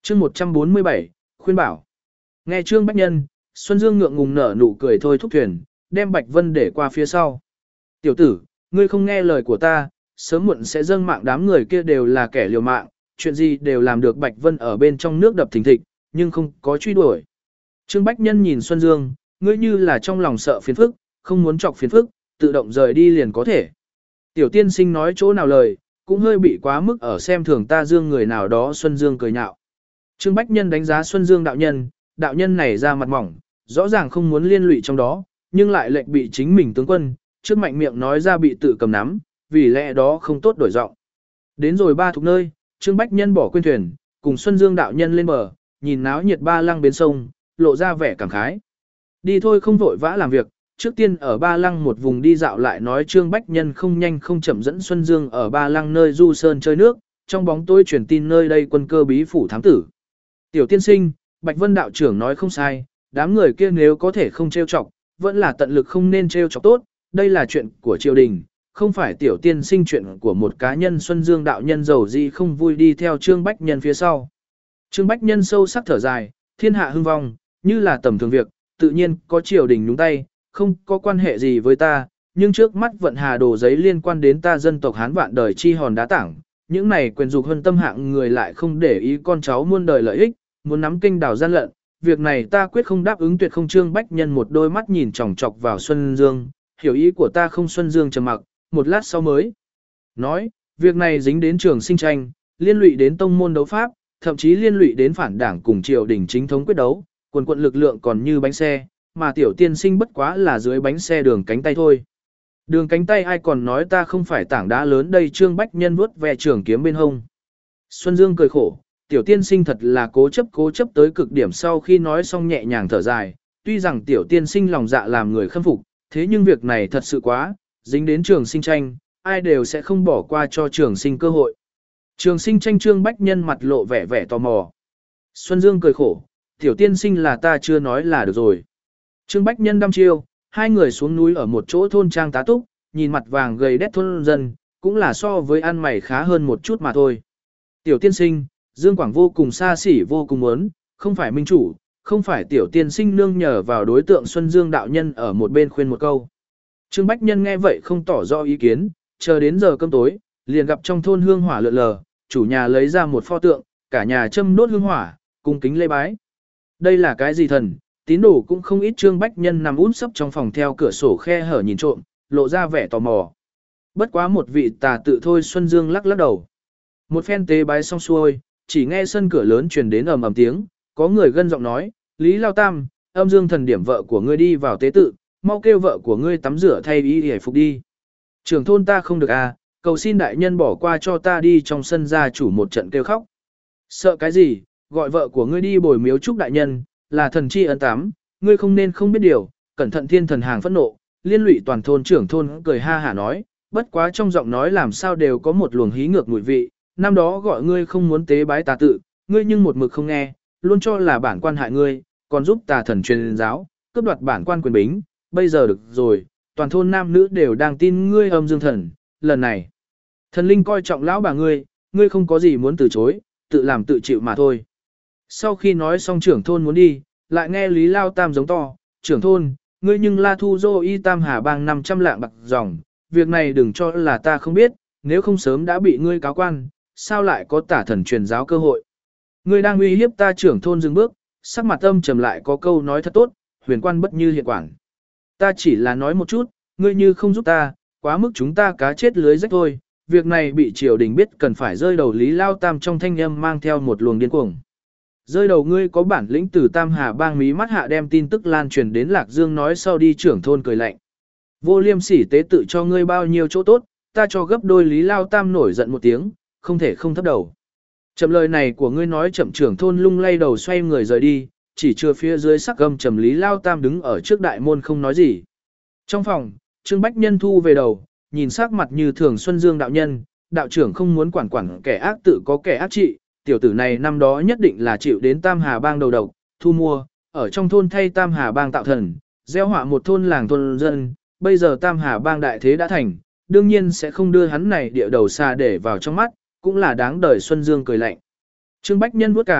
chương 147, khuyên bảo. Nghe Trương Bách Nhân, Xuân Dương ngượng ngùng nở nụ cười thôi thúc thuyền, đem Bạch Vân để qua phía sau. Tiểu tử, ngươi không nghe lời của ta, sớm muộn sẽ dâng mạng, đám người kia đều là kẻ liều mạng, chuyện gì đều làm được. Bạch Vân ở bên trong nước đập thình thịch, nhưng không có truy đuổi. Trương Bách Nhân nhìn Xuân Dương, ngươi như là trong lòng sợ phiền phức, không muốn chọc phiền phức, tự động rời đi liền có thể. Tiểu tiên sinh nói chỗ nào lời, cũng hơi bị quá mức ở xem thường ta Dương người nào đó. Xuân Dương cười nhạo. Trương Bách Nhân đánh giá Xuân Dương đạo nhân này ra mặt mỏng, rõ ràng không muốn liên lụy trong đó, nhưng lại lệnh bị chính mình tướng quân, trước mạnh miệng nói ra bị tự cầm nắm, vì lẽ đó không tốt đổi giọng. Đến rồi ba thuộc nơi, Trương Bách Nhân bỏ quên thuyền, cùng Xuân Dương đạo nhân lên bờ, nhìn náo nhiệt Ba Lăng bến sông, lộ ra vẻ cảm khái. Đi thôi, không vội vã làm việc, trước tiên ở Ba Lăng một vùng đi dạo lại nói. Trương Bách Nhân không nhanh không chậm dẫn Xuân Dương ở Ba Lăng nơi du sơn chơi nước, trong bóng tối truyền tin nơi đây quân cơ bí phủ thám tử. Tiểu tiên sinh, Bạch Vân đạo trưởng nói không sai, đám người kia nếu có thể không trêu chọc, vẫn là tận lực không nên trêu chọc tốt, đây là chuyện của triều đình, không phải tiểu tiên sinh chuyện của một cá nhân. Xuân Dương đạo nhân giàu gì không vui đi theo Trương Bách Nhân phía sau. Trương Bách Nhân sâu sắc thở dài, thiên hạ hưng vong, như là tầm thường việc, tự nhiên có triều đình nhúng tay, không có quan hệ gì với ta, nhưng trước mắt vận hà đồ giấy liên quan đến ta dân tộc Hán vạn đời chi hòn đá tảng, những này quyền dục hơn tâm hạng người lại không để ý con cháu muôn đời lợi ích, muốn nắm kinh đảo gian lận, việc này ta quyết không đáp ứng, tuyệt không. Trương Bách Nhân một đôi mắt nhìn chòng chọc vào Xuân Dương, hiểu ý của ta không. Xuân Dương trầm mặc, một lát sau mới nói, việc này dính đến trường sinh tranh, liên lụy đến tông môn đấu pháp, thậm chí liên lụy đến phản đảng cùng triều đình chính thống quyết đấu, quần quận lực lượng còn như bánh xe, mà tiểu tiên sinh bất quá là dưới bánh xe đường cánh tay thôi. Đường cánh tay ai còn nói ta không phải tảng đá lớn đây. Trương Bách Nhân vuốt ve trường kiếm bên hông. Xuân Dương cười khổ, tiểu tiên sinh thật là cố chấp tới cực điểm. Sau khi nói xong nhẹ nhàng thở dài, tuy rằng tiểu tiên sinh lòng dạ làm người khâm phục, thế nhưng việc này thật sự quá, dính đến trường sinh tranh, ai đều sẽ không bỏ qua cho trường sinh cơ hội. Trường sinh tranh. Trương Bách Nhân mặt lộ vẻ tò mò. Xuân Dương cười khổ, tiểu tiên sinh là ta chưa nói là được rồi. Trương Bách Nhân đăm chiêu, hai người xuống núi ở một chỗ thôn trang tá túc, nhìn mặt vàng gầy đét thôn dân, cũng là so với ăn mày khá hơn một chút mà thôi. Tiểu tiên sinh, Dương Quảng vô cùng xa xỉ vô cùng muốn, không phải minh chủ, không phải tiểu tiên sinh nương nhờ vào đối tượng. Xuân Dương đạo nhân ở một bên khuyên một câu. Trương Bách Nhân nghe vậy không tỏ rõ ý kiến, chờ đến giờ cơm tối, liền gặp trong thôn hương hỏa lượn lờ, chủ nhà lấy ra một pho tượng, cả nhà châm đốt hương hỏa, cung kính lễ bái. Đây là cái gì thần, tín đồ cũng không ít. Trương Bách Nhân nằm út sấp trong phòng theo cửa sổ khe hở nhìn trộm, lộ ra vẻ tò mò. Bất quá một vị tà tự thôi. Xuân Dương lắc đầu. Một phen tế bái xong xuôi, chỉ nghe sân cửa lớn truyền đến ầm ầm tiếng, có người gân giọng nói, Lý Lao Tam, âm dương thần điểm vợ của ngươi đi vào tế tự, mau kêu vợ của ngươi tắm rửa thay y hề phục đi. Trưởng thôn ta không được à, cầu xin đại nhân bỏ qua cho ta đi. Trong sân gia chủ một trận kêu khóc. Sợ cái gì, gọi vợ của ngươi đi bồi miếu chúc đại nhân, là thần chi ân tắm, ngươi không nên không biết điều, cẩn thận thiên thần hàng phẫn nộ. Liên lụy toàn thôn. Trưởng thôn cười ha hả nói, bất quá trong giọng nói làm sao đều có một luồng hí ngược mùi vị. Năm đó gọi ngươi không muốn tế bái tà tự, ngươi nhưng một mực không nghe, luôn cho là bản quan hại ngươi, còn giúp tà thần truyền giáo, cướp đoạt bản quan quyền bính. Bây giờ được rồi, toàn thôn nam nữ đều đang tin ngươi âm dương thần, lần này thần linh coi trọng lão bà ngươi không có gì muốn từ chối, tự làm tự chịu mà thôi. Sau khi nói xong trưởng thôn muốn đi, lại nghe Lý Lao Tam giống to, trưởng thôn, ngươi nhưng la thu dô y Tam Hà bang 500 lạng bạc dòng, việc này đừng cho là ta không biết, nếu không sớm đã bị ngươi cáo quan, sao lại có tả thần truyền giáo cơ hội. Ngươi đang uy hiếp ta. Trưởng thôn dừng bước, sắc mặt âm trầm lại có câu nói thật tốt, huyền quan bất như hiện quản. Ta chỉ là nói một chút, ngươi như không giúp ta, quá mức chúng ta cá chết lưới rách thôi, việc này bị triều đình biết cần phải rơi đầu. Lý Lao Tam trong thanh âm mang theo một luồng điên cuồng. Rơi đầu ngươi có bản lĩnh từ Tam Hà bang mí mắt hạ đem tin tức lan truyền đến Lạc Dương nói sau đi. Trưởng thôn cười lạnh. Vô liêm sỉ tế tự cho ngươi bao nhiêu chỗ tốt, ta cho gấp đôi. Lý Lao Tam nổi giận một tiếng, không thể không thấp đầu. Chậm lời này của ngươi nói chậm. Trưởng thôn lung lay đầu xoay người rời đi, chỉ chưa phía dưới sắc gầm trầm. Lý Lao Tam đứng ở trước đại môn không nói gì. Trong phòng, Trương Bách Nhân thu về đầu, nhìn sắc mặt như thường. Xuân Dương đạo nhân, đạo trưởng không muốn quản kẻ ác tự có kẻ ác trị, tiểu tử này năm đó nhất định là chịu đến Tam Hà bang đầu độc, thu mua, ở trong thôn thay Tam Hà bang tạo thần, gieo họa một thôn làng thôn dân, bây giờ Tam Hà bang đại thế đã thành, đương nhiên sẽ không đưa hắn này địa đầu xa để vào trong mắt, cũng là đáng đời. Xuân Dương cười lạnh. Trương Bách Nhân vuốt cằm,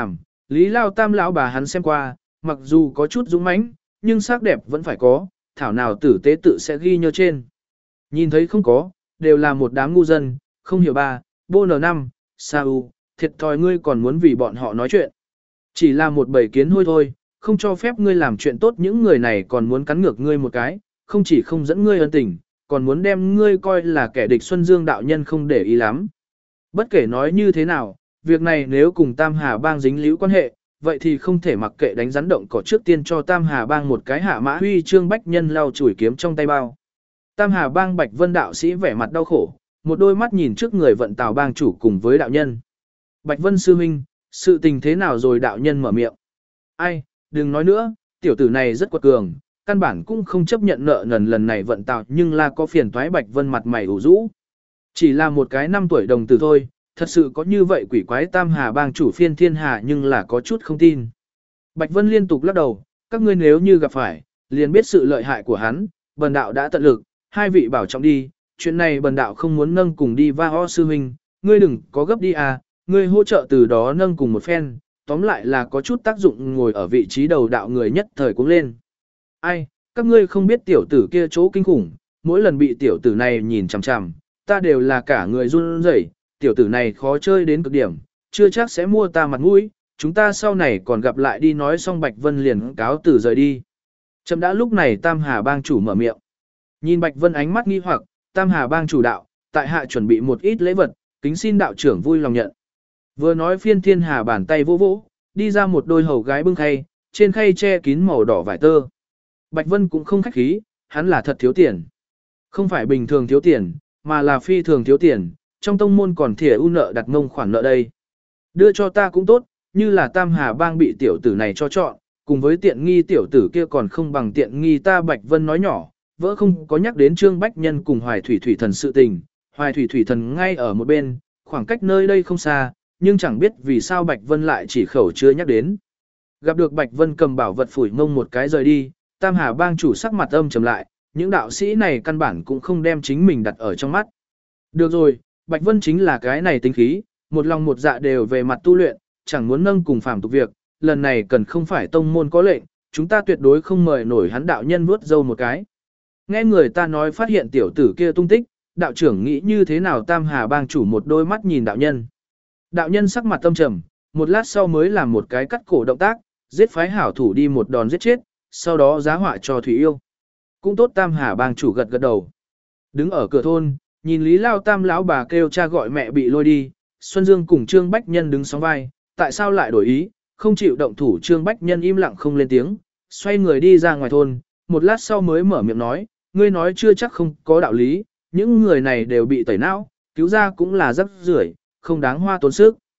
Lý Lao Tam lão bà hắn xem qua, mặc dù có chút dũng mãnh, nhưng sắc đẹp vẫn phải có, thảo nào tử tế tự sẽ ghi nhớ trên. Nhìn thấy không có, đều là một đám ngu dân, không hiểu ba, bô n5, sao, thiệt thòi ngươi còn muốn vì bọn họ nói chuyện. Chỉ là một bầy kiến hôi thôi, không cho phép ngươi làm chuyện tốt, những người này còn muốn cắn ngược ngươi một cái, không chỉ không dẫn ngươi ân tình, còn muốn đem ngươi coi là kẻ địch. Xuân Dương đạo nhân không để ý lắm. Bất kể nói như thế nào, việc này nếu cùng Tam Hà Bang dính líu quan hệ, vậy thì không thể mặc kệ đánh rắn động cỏ, trước tiên cho Tam Hà Bang một cái hạ mã. Huy Chương Bách Nhân lau chùi kiếm trong tay bao. Tam Hà Bang Bạch Vân đạo sĩ vẻ mặt đau khổ, một đôi mắt nhìn trước người Vận Tào bang chủ cùng với đạo nhân. Bạch Vân sư huynh, sự tình thế nào rồi? Đạo nhân mở miệng. Ai, đừng nói nữa, tiểu tử này rất quật cường, căn bản cũng không chấp nhận nợ nần. Lần này Vận Tào nhưng là có phiền toái. Bạch Vân mặt mày ủ rũ. Chỉ là một cái 5 tuổi đồng tử thôi, thật sự có như vậy quỷ quái? Tam Hà Bang chủ Phiên Thiên Hà nhưng là có chút không tin. Bạch Vân liên tục lắc đầu, các ngươi nếu như gặp phải, liền biết sự lợi hại của hắn, bần đạo đã tận lực, hai vị bảo trọng đi, chuyện này bần đạo không muốn nâng cùng đi. Va ho sư huynh, ngươi đừng có gấp đi à, ngươi hỗ trợ từ đó nâng cùng một phen, tóm lại là có chút tác dụng. Ngồi ở vị trí đầu đạo người nhất thời cũng lên. Ai, các ngươi không biết tiểu tử kia chỗ kinh khủng, mỗi lần bị tiểu tử này nhìn chằm chằm, ta đều là cả người run rẩy, tiểu tử này khó chơi đến cực điểm, chưa chắc sẽ mua ta mặt mũi, chúng ta sau này còn gặp lại đi. Nói xong Bạch Vân liền cáo từ rời đi. Chậm đã, lúc này Tam Hà Bang chủ mở miệng. Nhìn Bạch Vân ánh mắt nghi hoặc, Tam Hà Bang chủ đạo, tại hạ chuẩn bị một ít lễ vật, kính xin đạo trưởng vui lòng nhận. Vừa nói Phiên Thiên Hà bàn tay vỗ vỗ, đi ra một đôi hầu gái bưng khay, trên khay che kín màu đỏ vải tơ. Bạch Vân cũng không khách khí, hắn là thật thiếu tiền. Không phải bình thường thiếu tiền, mà là phi thường thiếu tiền, trong tông môn còn thìa u nợ đặt ngông khoản nợ đây. Đưa cho ta cũng tốt, như là Tam Hà Bang bị tiểu tử này cho chọn, cùng với tiện nghi tiểu tử kia còn không bằng tiện nghi ta. Bạch Vân nói nhỏ, vỡ không có nhắc đến Trương Bách Nhân cùng Hoài Thủy Thủy Thần sự tình. Hoài Thủy Thủy Thần ngay ở một bên, khoảng cách nơi đây không xa, nhưng chẳng biết vì sao Bạch Vân lại chỉ khẩu chưa nhắc đến. Gặp được Bạch Vân cầm bảo vật phủi mông một cái rời đi, Tam Hà Bang chủ sắc mặt âm trầm lại, những đạo sĩ này căn bản cũng không đem chính mình đặt ở trong mắt. Được rồi, Bạch Vân chính là cái này tính khí, một lòng một dạ đều về mặt tu luyện, chẳng muốn nâng cùng phàm tục việc, lần này cần không phải tông môn có lệnh, chúng ta tuyệt đối không mời nổi hắn. Đạo nhân vuốt râu một cái. Nghe người ta nói phát hiện tiểu tử kia tung tích, đạo trưởng nghĩ như thế nào? Tam Hà Bang chủ một đôi mắt nhìn đạo nhân. Đạo nhân sắc mặt âm trầm, một lát sau mới làm một cái cắt cổ động tác, giết phái hảo thủ đi một đòn giết chết, sau đó giá họa cho Thủy Yêu. Cũng tốt. Tam Hà Bang chủ gật gật đầu. Đứng ở cửa thôn, nhìn Lý Lao Tam lão bà kêu cha gọi mẹ bị lôi đi, Xuân Dương cùng Trương Bách Nhân đứng sóng vai, tại sao lại đổi ý, không chịu động thủ? Trương Bách Nhân im lặng không lên tiếng, xoay người đi ra ngoài thôn, một lát sau mới mở miệng nói, ngươi nói chưa chắc không có đạo lý, những người này đều bị tẩy não, cứu ra cũng là rắc rưởi, không đáng hoa tốn sức.